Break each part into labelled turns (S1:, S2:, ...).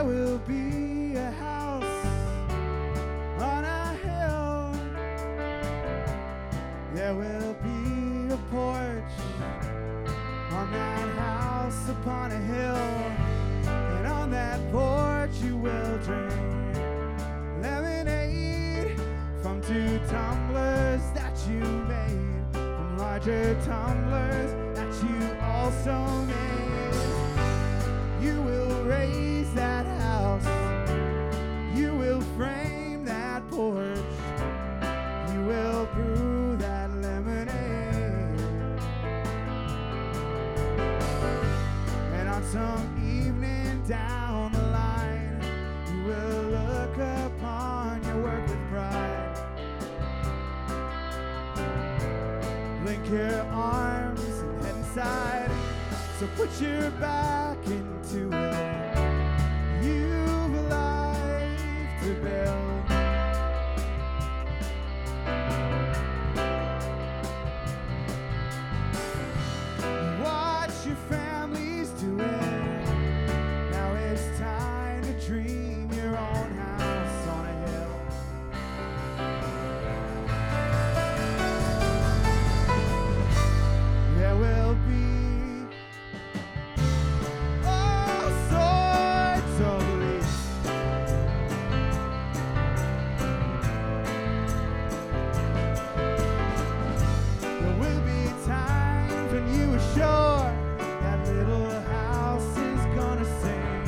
S1: will be a house on a hill. There will be a porch on that house upon a hill. And on that porch you will drink lemonade from 2 tumblers that you made, from larger tumblers that you also made. You will raise that house, you will frame that porch, you will brew that lemonade. And on some evening down the line, you will look upon your work with pride. Link your arms and head inside, so put your back into it. You've a life to build. Watch your families do it. Now it's time to dream your own house on a hill. There will be all sorts of leaves. There will be times when you are sure that little house is gonna sing.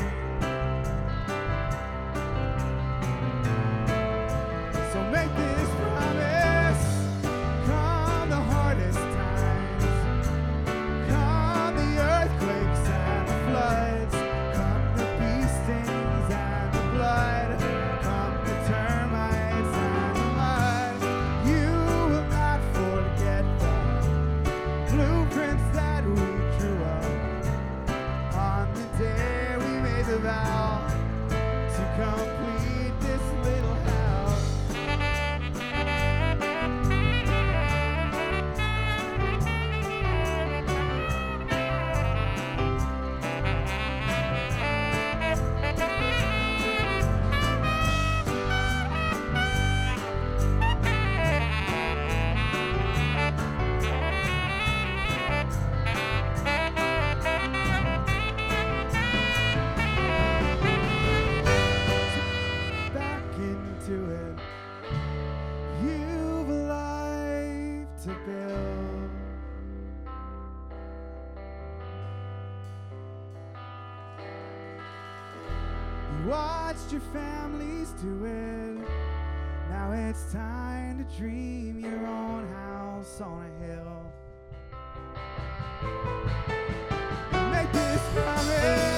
S1: So make this promise, come the hardest times, come the earthquakes and the floods, come the bee stings and the blood, come the termites and the mud. You will not forget the blueprints that we drew up on the day we made the vow to complete this little house. Back into it. You've a life to build. You watched your families do it. Now it's time to dream your own house on a hill. Make this promise.